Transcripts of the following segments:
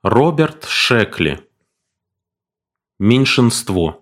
Роберт Шекли. Меньшинство.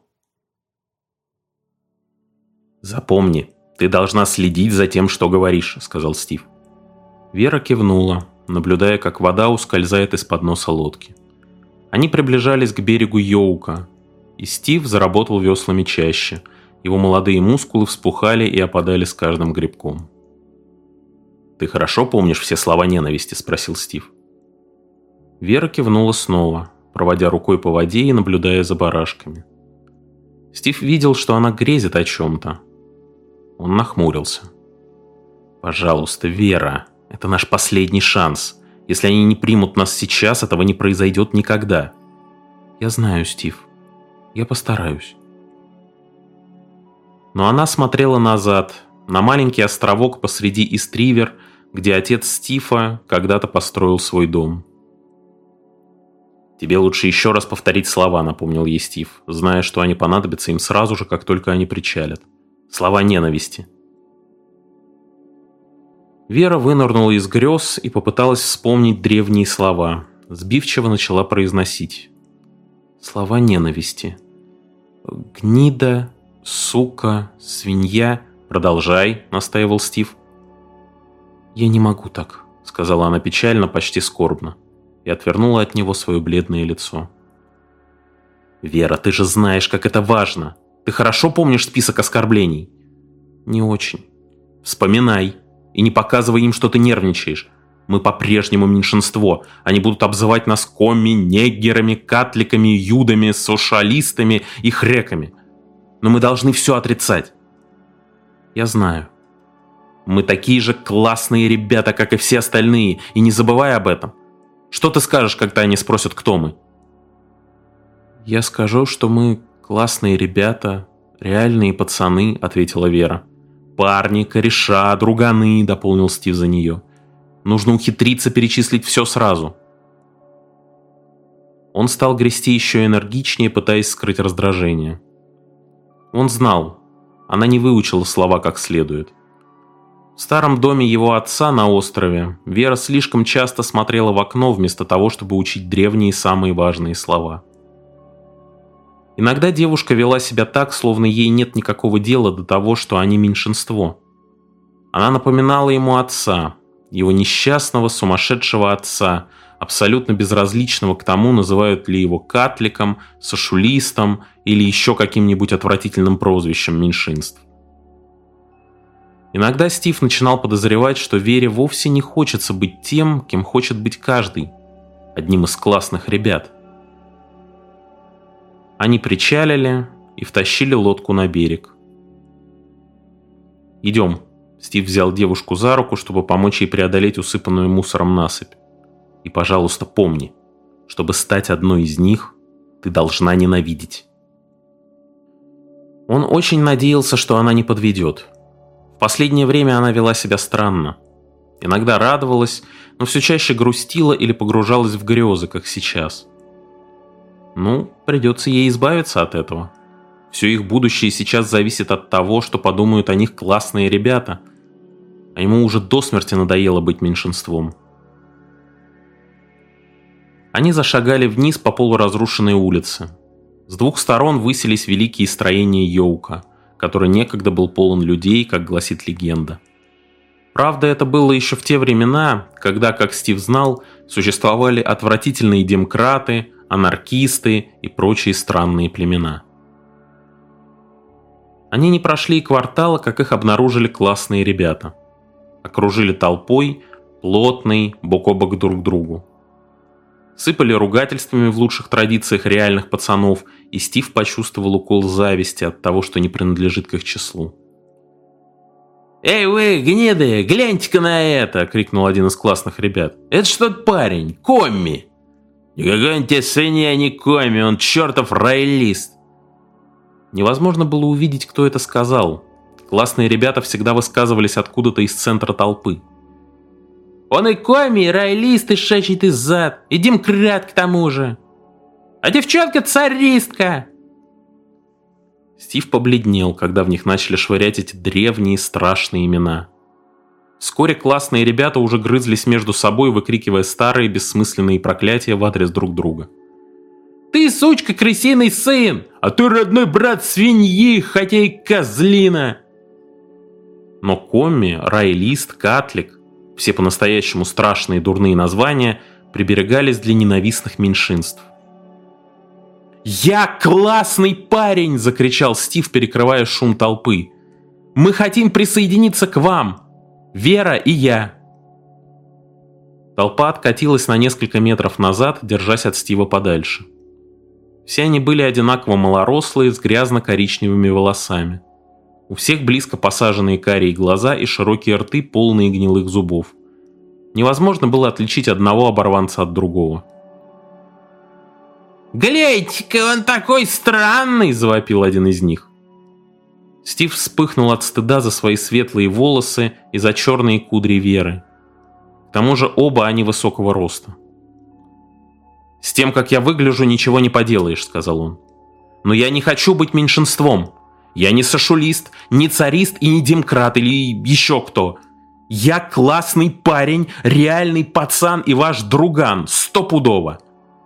«Запомни, ты должна следить за тем, что говоришь», — сказал Стив. Вера кивнула, наблюдая, как вода ускользает из-под носа лодки. Они приближались к берегу Йоука, и Стив заработал веслами чаще. Его молодые мускулы вспухали и опадали с каждым грибком. «Ты хорошо помнишь все слова ненависти?» — спросил Стив. Вера кивнула снова, проводя рукой по воде и наблюдая за барашками. Стив видел, что она грезит о чем-то. Он нахмурился. «Пожалуйста, Вера, это наш последний шанс. Если они не примут нас сейчас, этого не произойдет никогда». «Я знаю, Стив. Я постараюсь». Но она смотрела назад, на маленький островок посреди Ист-Ривер, где отец Стива когда-то построил свой дом. «Тебе лучше еще раз повторить слова», — напомнил ей Стив, зная, что они понадобятся им сразу же, как только они причалят. Слова ненависти. Вера вынырнула из грез и попыталась вспомнить древние слова. Сбивчиво начала произносить. Слова ненависти. «Гнида, сука, свинья...» «Продолжай», — настаивал Стив. «Я не могу так», — сказала она печально, почти скорбно, и отвернула от него свое бледное лицо. «Вера, ты же знаешь, как это важно. Ты хорошо помнишь список оскорблений?» «Не очень». «Вспоминай. И не показывай им, что ты нервничаешь. Мы по-прежнему меньшинство. Они будут обзывать нас комми, неггерами, катликами, юдами, сошалистами и хреками. Но мы должны все отрицать». «Я знаю». «Мы такие же классные ребята, как и все остальные, и не забывай об этом. Что ты скажешь, когда они спросят, кто мы?» «Я скажу, что мы классные ребята, реальные пацаны», — ответила Вера. «Парни, кореша, друганы», — дополнил Стив за нее. «Нужно ухитриться перечислить все сразу». Он стал грести еще энергичнее, пытаясь скрыть раздражение. Он знал, она не выучила слова как следует. В старом доме его отца на острове Вера слишком часто смотрела в окно вместо того, чтобы учить древние самые важные слова. Иногда девушка вела себя так, словно ей нет никакого дела до того, что они меньшинство. Она напоминала ему отца, его несчастного, сумасшедшего отца, абсолютно безразличного к тому, называют ли его катликом, сошулистом или еще каким-нибудь отвратительным прозвищем меньшинств. Иногда Стив начинал подозревать, что Вере вовсе не хочется быть тем, кем хочет быть каждый, одним из классных ребят. Они причалили и втащили лодку на берег. «Идем», — Стив взял девушку за руку, чтобы помочь ей преодолеть усыпанную мусором насыпь. «И, пожалуйста, помни, чтобы стать одной из них, ты должна ненавидеть». Он очень надеялся, что она не подведет. В последнее время она вела себя странно. Иногда радовалась, но все чаще грустила или погружалась в грезы, как сейчас. Придется ей избавиться от этого. Все их будущее сейчас зависит от того, что подумают о них классные ребята. А ему уже до смерти надоело быть меньшинством. Они зашагали вниз по полуразрушенной улице. С двух сторон высились великие строения Йоука, который некогда был полон людей, как гласит легенда. Правда, это было еще в те времена, когда, как Стив знал, существовали отвратительные демократы, анархисты и прочие странные племена. Они не прошли и квартала, как их обнаружили классные ребята. Окружили толпой, плотной, бок о бок друг к другу. Сыпали ругательствами в лучших традициях реальных пацанов, и Стив почувствовал укол зависти от того, что не принадлежит к их числу. «Эй вы, гниды, гляньте-ка на это!» — крикнул один из классных ребят. «Это ж тот парень, Комми!» «Никакой он тебе свинья не Комми, он чертов роялист!» Невозможно было увидеть, кто это сказал. Классные ребята всегда высказывались откуда-то из центра толпы. «Он и Комми, и роялист, и шачий ты зад, и демократ к тому же! А девчонка царистка!» Стив побледнел, когда в них начали швырять эти древние страшные имена. Вскоре классные ребята уже грызлись между собой, выкрикивая старые бессмысленные проклятия в адрес друг друга. «Ты, сучка, крысиный сын! А ты родной брат свиньи, хотя и козлина!» Но Комми, Райлист, Катлик, все по-настоящему страшные дурные названия, приберегались для ненавистных меньшинств. «Я классный парень!» – закричал Стив, перекрывая шум толпы. «Мы хотим присоединиться к вам! Вера и я!» Толпа откатилась на несколько метров назад, держась от Стива подальше. Все они были одинаково малорослые, с грязно-коричневыми волосами. У всех близко посаженные карие глаза и широкие рты, полные гнилых зубов. Невозможно было отличить одного оборванца от другого. «Гляньте-ка, он такой странный!» – завопил один из них. Стив вспыхнул от стыда за свои светлые волосы и за черные кудри Веры. К тому же оба они высокого роста. «С тем, как я выгляжу, ничего не поделаешь», — сказал он. «Но я не хочу быть меньшинством. Я не сошулист, не царист и не демократ или еще кто. Я классный парень, реальный пацан и ваш друган, стопудово».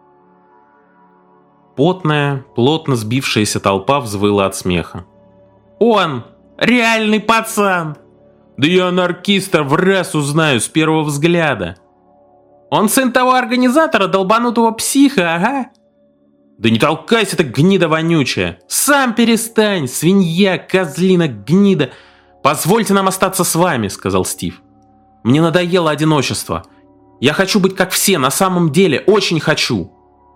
Потная, плотно сбившаяся толпа взвыла от смеха. «Он! Реальный пацан! Да я анархиста в раз узнаю с первого взгляда! Он сын того организатора, долбанутого психа, ага! Да не толкайся ты, гнида вонючая! Сам перестань, свинья, козлина, гнида! Позвольте нам остаться с вами», — сказал Стив. «Мне надоело одиночество. Я хочу быть как все, на самом деле, очень хочу!»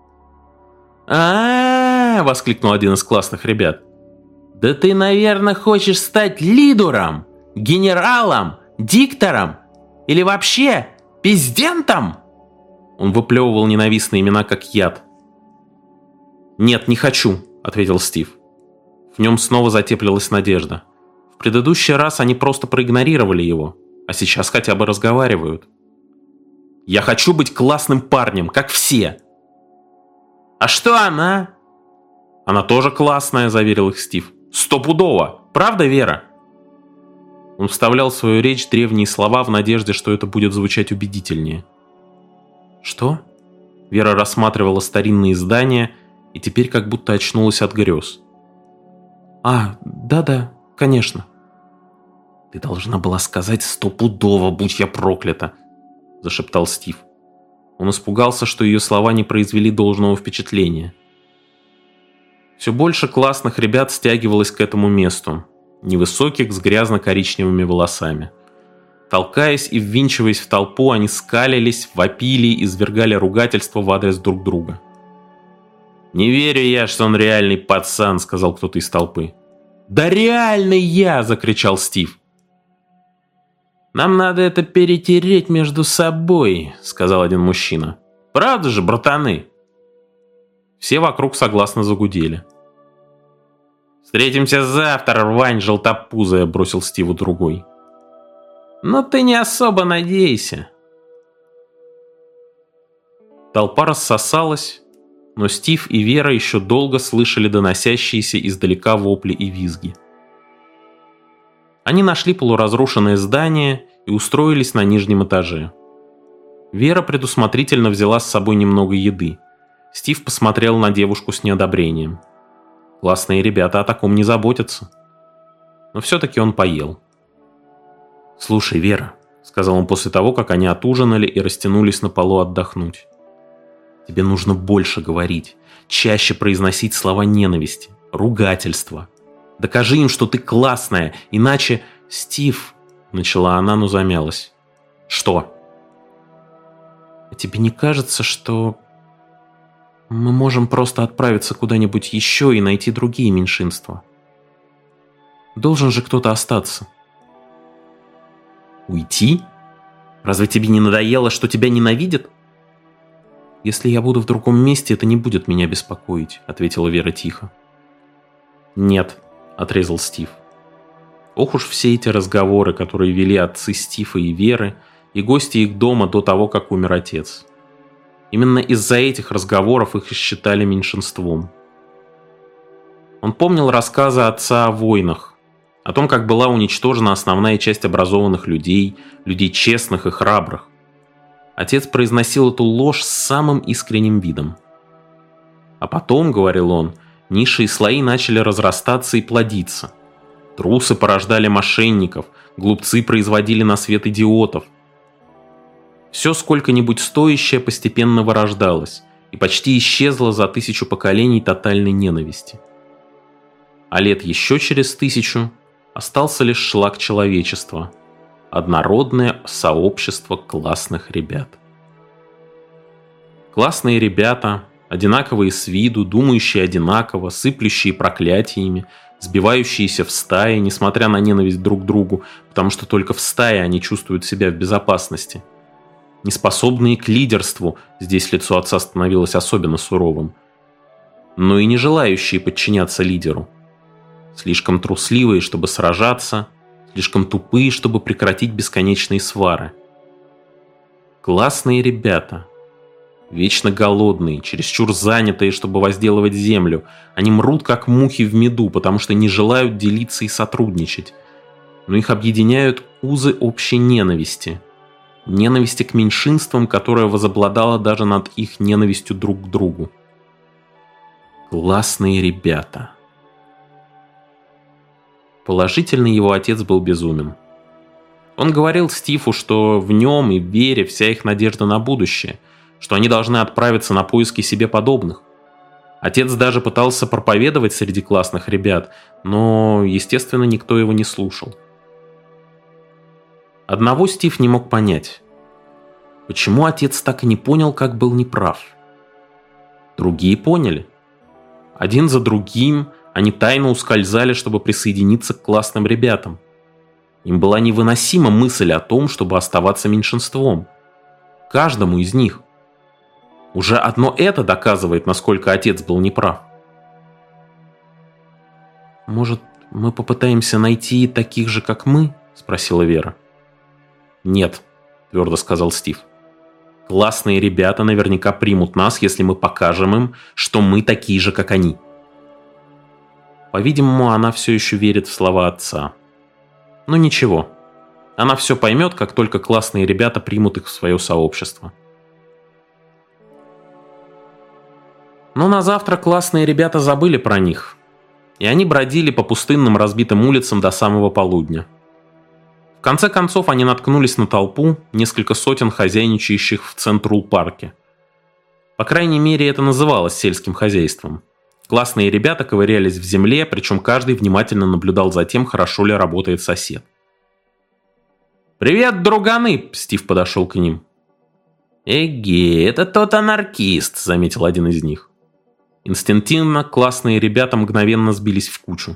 Воскликнул один из классных ребят. «Да ты, наверное, хочешь стать лидером, генералом, диктором или вообще пиздентом?» Он выплевывал ненавистные имена как яд. «Нет, не хочу», — ответил Стив. В нем снова затеплилась надежда. В предыдущий раз они просто проигнорировали его, а сейчас хотя бы разговаривают. «Я хочу быть классным парнем, как все!» «А что она?» «Она тоже классная», — заверил их Стив. «Стопудово! Правда, Вера?» Он вставлял в свою речь древние слова в надежде, что это будет звучать убедительнее. «Что?» Вера рассматривала старинные здания и теперь как будто очнулась от грез. Да-да, конечно». «Ты должна была сказать стопудово, будь я проклята», — зашептал Стив. Он испугался, что ее слова не произвели должного впечатления. Все больше классных ребят стягивалось к этому месту, невысоких с грязно-коричневыми волосами. Толкаясь и ввинчиваясь в толпу, они скалились, вопили и извергали ругательства в адрес друг друга. «Не верю я, что он реальный пацан», — сказал кто-то из толпы. «Да реальный я!» — закричал Стив. «Нам надо это перетереть между собой», — сказал один мужчина. «Правда же, братаны?» Все вокруг согласно загудели. «Встретимся завтра, рвань желтопузая», — бросил Стиву другой. «Но ты не особо надейся». Толпа рассосалась, но Стив и Вера еще долго слышали доносящиеся издалека вопли и визги. Они нашли полуразрушенное здание и устроились на нижнем этаже. Вера предусмотрительно взяла с собой немного еды. Стив посмотрел на девушку с неодобрением. Классные ребята о таком не заботятся. Но все-таки он поел. «Слушай, Вера», — сказал он после того, как они отужинали и растянулись на полу отдохнуть. «Тебе нужно больше говорить, чаще произносить слова ненависти, ругательства. Докажи им, что ты классная, иначе...» «Стив», — начала она, но замялась. «Что?» «А тебе не кажется, что мы можем просто отправиться куда-нибудь еще и найти другие меньшинства? Должен же кто-то остаться». «Уйти? Разве тебе не надоело, что тебя ненавидят?» «Если я буду в другом месте, это не будет меня беспокоить», — ответила Вера тихо. «Нет», — отрезал Стив. Ох уж все эти разговоры, которые вели отцы Стива и Веры, и гости их дома до того, как умер отец. Именно из-за этих разговоров их и считали меньшинством. Он помнил рассказы отца о войнах, О том, как была уничтожена основная часть образованных людей, людей честных и храбрых. Отец произносил эту ложь с самым искренним видом. А потом, говорил он, низшие слои начали разрастаться и плодиться. Трусы порождали мошенников, глупцы производили на свет идиотов. Все сколько-нибудь стоящее постепенно вырождалось и почти исчезло за 1000 поколений тотальной ненависти. А лет еще через 1000 остался лишь шлак человечества, однородное сообщество классных ребят. Классные ребята, одинаковые с виду, думающие одинаково, сыплющие проклятиями, сбивающиеся в стае, несмотря на ненависть друг к другу, потому что только в стае они чувствуют себя в безопасности. Неспособные к лидерству, здесь лицо отца становилось особенно суровым, но и не желающие подчиняться лидеру. Слишком трусливые, чтобы сражаться, слишком тупые, чтобы прекратить бесконечные свары. Классные ребята. Вечно голодные, чересчур занятые, чтобы возделывать землю. Они мрут, как мухи в меду, потому что не желают делиться и сотрудничать. Но их объединяют узы общей ненависти. Ненависти к меньшинствам, которая возобладала даже над их ненавистью друг к другу. Классные ребята. Положительно, его отец был безумен. Он говорил Стиву, что в нем и в Вере вся их надежда на будущее, что они должны отправиться на поиски себе подобных. Отец даже пытался проповедовать среди классных ребят, но, естественно, никто его не слушал. Одного Стив не мог понять. Почему отец так и не понял, как был неправ? Другие поняли. Один за другим они тайно ускользали, чтобы присоединиться к классным ребятам. Им была невыносима мысль о том, чтобы оставаться меньшинством. Каждому из них. Уже одно это доказывает, насколько отец был неправ. «Может, мы попытаемся найти таких же, как мы?» – спросила Вера. «Нет», – твердо сказал Стив. «Классные ребята наверняка примут нас, если мы покажем им, что мы такие же, как они». По-видимому, она все еще верит в слова отца. Но ничего. Она все поймет, как только классные ребята примут их в свое сообщество. Но на завтра классные ребята забыли про них. И они бродили по пустынным разбитым улицам до самого полудня. В конце концов они наткнулись на толпу, несколько сотен хозяйничающих в Централ-парке. По крайней мере, это называлось сельским хозяйством. Классные ребята ковырялись в земле, причем каждый внимательно наблюдал за тем, хорошо ли работает сосед. «Привет, друганы!» – Стив подошел к ним. «Эге, это тот анархист», – заметил один из них. Инстинктивно классные ребята мгновенно сбились в кучу.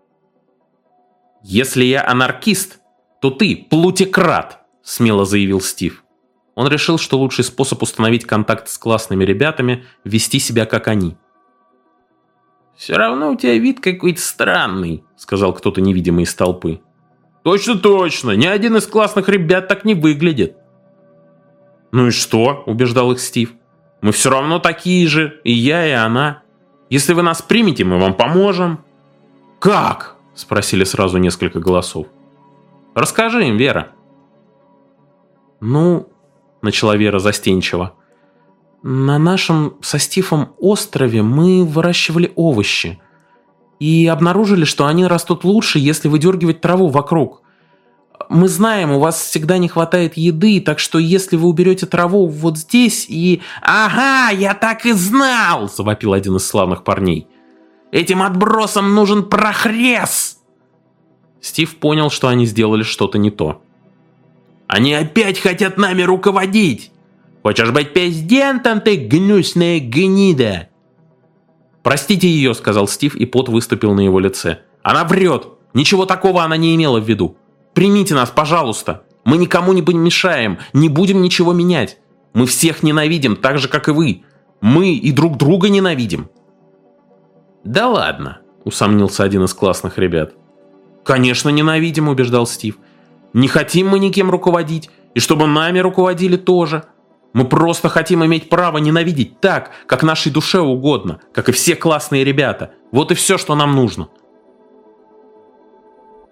«Если я анархист, то ты плутекрат», – смело заявил Стив. Он решил, что лучший способ установить контакт с классными ребятами – вести себя как они. «Все равно у тебя вид какой-то странный», — сказал кто-то невидимый из толпы. «Точно, точно, ни один из классных ребят так не выглядит». «Ну и что?» — убеждал их Стив. «Мы все равно такие же, и я, и она. Если вы нас примете, мы вам поможем». «Как?» — спросили сразу несколько голосов. «Расскажи им, Вера». «Ну...» — начала Вера застенчиво. «На нашем со Стивом острове мы выращивали овощи и обнаружили, что они растут лучше, если выдергивать траву вокруг. Мы знаем, у вас всегда не хватает еды, так что если вы уберете траву вот здесь и...» «Ага, я так и знал!» – завопил один из славных парней. «Этим отбросам нужен прохрес!» Стив понял, что они сделали что-то не то. «Они опять хотят нами руководить! Хочешь быть президентом, ты гнусная гнида!» «Простите ее», — сказал Стив, и пот выступил на его лице. «Она врет! Ничего такого она не имела в виду! Примите нас, пожалуйста! Мы никому не мешаем, не будем ничего менять! Мы всех ненавидим, так же, как и вы! Мы и друг друга ненавидим!» «Да ладно», — усомнился один из классных ребят. «Конечно ненавидим», — убеждал Стив. «Не хотим мы никем руководить, и чтобы нами руководили тоже. Мы просто хотим иметь право ненавидеть так, как нашей душе угодно, как и все классные ребята. Вот и все, что нам нужно».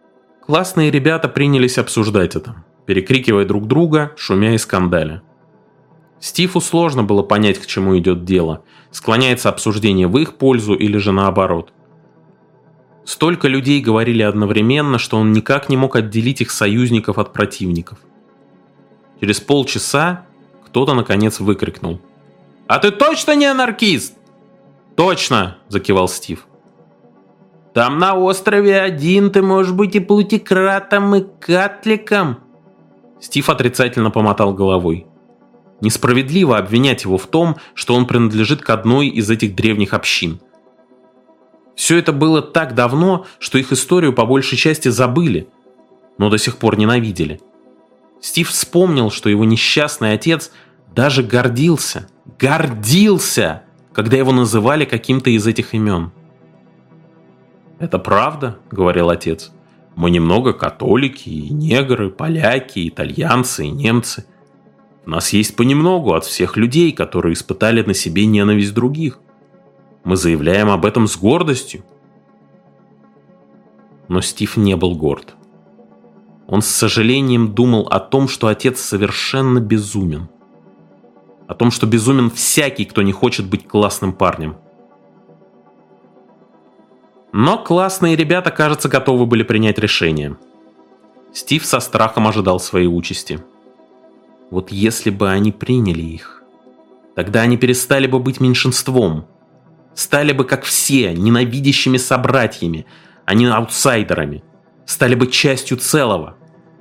Классные ребята принялись обсуждать это, перекрикивая друг друга, шумя и скандаля. Стиву сложно было понять, к чему идет дело, склоняется обсуждение в их пользу или же наоборот. Столько людей говорили одновременно, что он никак не мог отделить их союзников от противников. Через полчаса кто-то наконец выкрикнул: «А ты точно не анархист?» «Точно!» – закивал Стив. «Там на острове один ты можешь быть и плутикратом, и катликом!» Стив отрицательно помотал головой. Несправедливо обвинять его в том, что он принадлежит к одной из этих древних общин. Все это было так давно, что их историю по большей части забыли, но до сих пор ненавидели. Стив вспомнил, что его несчастный отец даже гордился, когда его называли каким-то из этих имен. «Это правда», — говорил отец. «Мы немного католики, и негры, поляки, и итальянцы, и немцы. У нас есть понемногу от всех людей, которые испытали на себе ненависть других. Мы заявляем об этом с гордостью». Но Стив не был горд. Он с сожалением думал о том, что отец совершенно безумен. О том, что безумен всякий, кто не хочет быть классным парнем. Но классные ребята, кажется, готовы были принять решение. Стив со страхом ожидал своей участи. Вот если бы они приняли их, тогда они перестали бы быть меньшинством, стали бы, как все, ненавидящими собратьями, а не аутсайдерами, стали бы частью целого.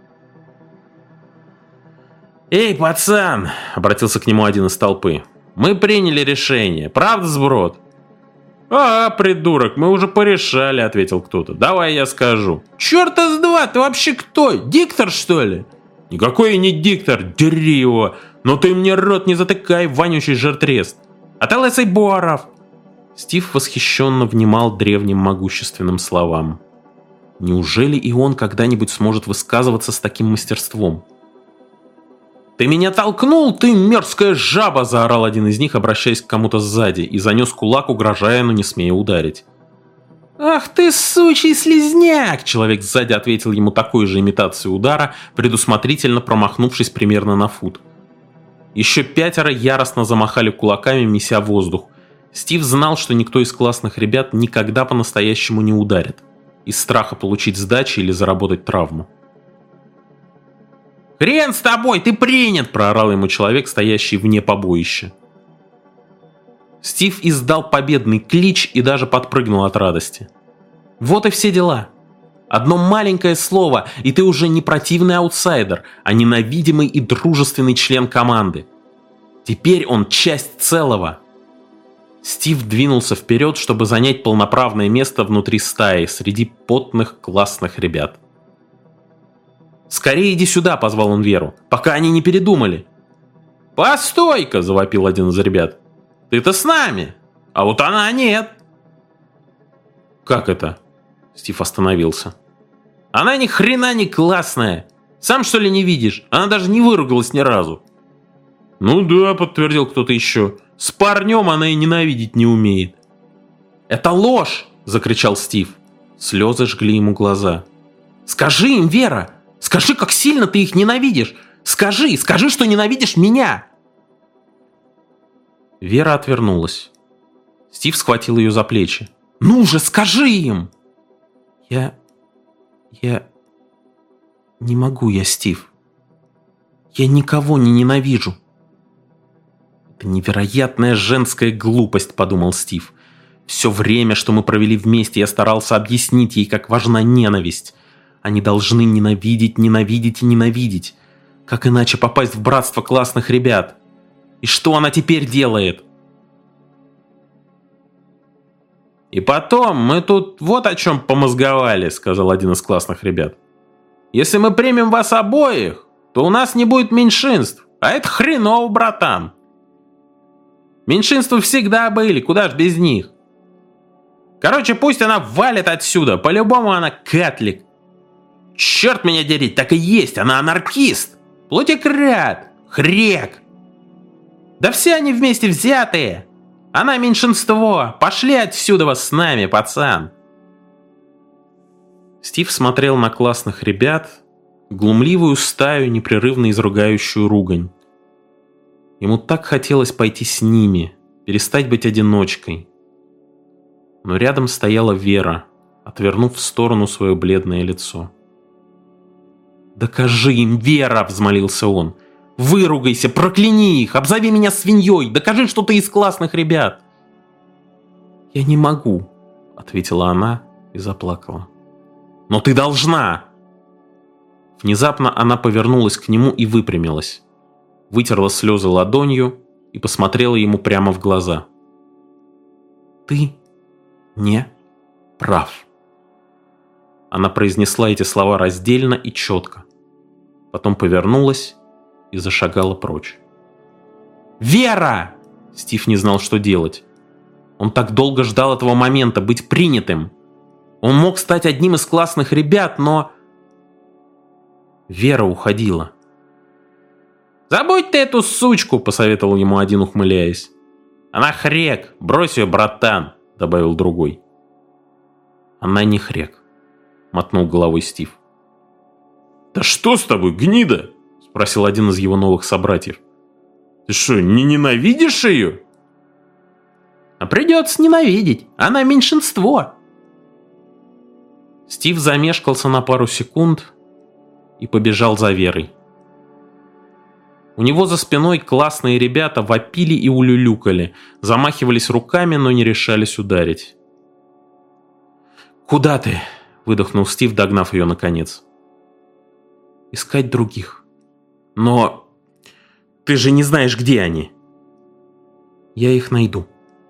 «Эй, пацан!» — обратился к нему один из толпы. «Мы приняли решение, правда, сброд?» «А, придурок, мы уже порешали», — ответил кто-то. «Давай я скажу». «Чёрта с два, ты вообще кто? Диктор, что ли?» «Никакой я не диктор, дери его! Но ты мне рот не затыкай, вонючий жертрест! А ты лысый Боров!» Стив восхищенно внимал древним могущественным словам. Неужели и он когда-нибудь сможет высказываться с таким мастерством? «Ты меня толкнул, ты мерзкая жаба!» — заорал один из них, обращаясь к кому-то сзади, и занес кулак, угрожая, но не смея ударить. «Ах ты, сучий слизняк!» — человек сзади ответил ему такой же имитацией удара, предусмотрительно промахнувшись примерно на фут. Еще 5 яростно замахали кулаками, меся воздух. Стив знал, что никто из классных ребят никогда по-настоящему не ударит, из страха получить сдачи или заработать травму. «Хрен с тобой, ты принят!» — проорал ему человек, стоящий вне побоища. Стив издал победный клич и даже подпрыгнул от радости. Вот и все дела. Одно маленькое слово, и ты уже не противный аутсайдер, а ненавидимый и дружественный член команды. Теперь он часть целого. Стив двинулся вперед, чтобы занять полноправное место внутри стаи, среди потных классных ребят. «Скорее иди сюда!» — позвал он Веру, пока они не передумали. «Постой-ка!» — завопил один из ребят. «Ты-то с нами, а вот она нет!» «Как это?» — Стив остановился. «Она ни хрена не классная! Сам что ли не видишь? Она даже не выругалась ни разу!» «Ну да», — подтвердил кто-то еще. «С парнем она и ненавидеть не умеет». «Это ложь!» — закричал Стив. Слезы жгли ему глаза. «Скажи им, Вера! Скажи, как сильно ты их ненавидишь! Скажи, что ненавидишь меня!» Вера отвернулась. Стив схватил ее за плечи. «Ну же, скажи им!» Я не могу, Стив. Я никого не ненавижу». «Это невероятная женская глупость», — подумал Стив. «Все время, что мы провели вместе, я старался объяснить ей, как важна ненависть. Они должны ненавидеть, ненавидеть и ненавидеть. Как иначе попасть в братство классных ребят? И что она теперь делает?» «И потом, мы тут вот о чем помозговали», — сказал один из классных ребят. «Если мы примем вас обоих, то у нас не будет меньшинств, а это хреново, братан. Меньшинства всегда были, куда ж без них. Короче, пусть она валит отсюда, по-любому она катлик. Черт меня дери, так и есть, она анархист, плутикрат, хрек. Да все они вместе взятые. Она меньшинство, пошли отсюда вас с нами, пацан». Стив смотрел на классных ребят, глумливую стаю, непрерывно изругающую ругань. Ему так хотелось пойти с ними, перестать быть одиночкой. Но рядом стояла Вера, отвернув в сторону свое бледное лицо. «Докажи им, Вера!» – взмолился он. «Выругайся, прокляни их, обзови меня свиньей, докажи, что ты из классных ребят!» «Я не могу», – ответила она и заплакала. «Но ты должна!» Внезапно она повернулась к нему и выпрямилась, вытерла слезы ладонью и посмотрела ему прямо в глаза. «Ты не прав». Она произнесла эти слова раздельно и четко. Потом повернулась и зашагала прочь. «Вера!» Стив не знал, что делать. Он так долго ждал этого момента, быть принятым. Он мог стать одним из классных ребят, но... Вера уходила. «Забудь ты эту сучку!» – посоветовал ему один, ухмыляясь. «Она хрек! Брось ее, братан!» – добавил другой. «Она не хрек», – мотнул головой Стив. «Да что с тобой, гнида?» – спросил один из его новых собратьев. «Ты что, не ненавидишь ее?» «А придется ненавидеть, она меньшинство!» Стив замешкался на пару секунд и побежал за Верой. У него за спиной классные ребята вопили и улюлюкали, замахивались руками, но не решались ударить. «Куда ты?» – выдохнул Стив, догнав ее наконец. «Искать других. Но ты же не знаешь, где они». «Я их найду».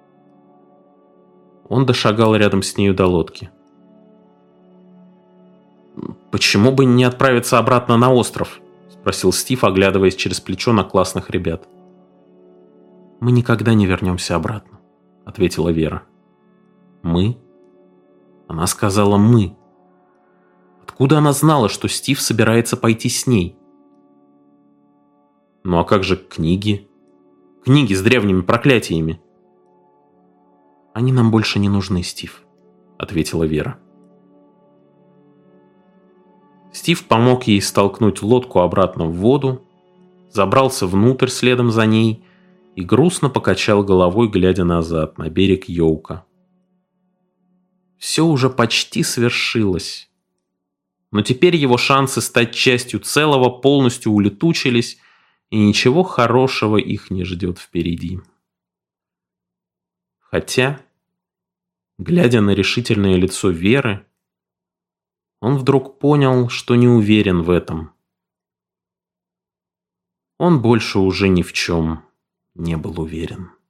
Он дошагал рядом с нею до лодки. «Почему бы не отправиться обратно на остров?» – спросил Стив, оглядываясь через плечо на классных ребят. «Мы никогда не вернемся обратно», – ответила Вера. «Мы?» Она сказала «мы». Откуда она знала, что Стив собирается пойти с ней? Ну а как же книги? Книги с древними проклятиями. «Они нам больше не нужны, Стив», — ответила Вера. Стив помог ей столкнуть лодку обратно в воду, забрался внутрь следом за ней и грустно покачал головой, глядя назад, на берег Йоука. Все уже почти свершилось. Но теперь его шансы стать частью целого полностью улетучились, и ничего хорошего их не ждет впереди. Хотя, глядя на решительное лицо Веры, он вдруг понял, что не уверен в этом. Он больше уже ни в чем не был уверен.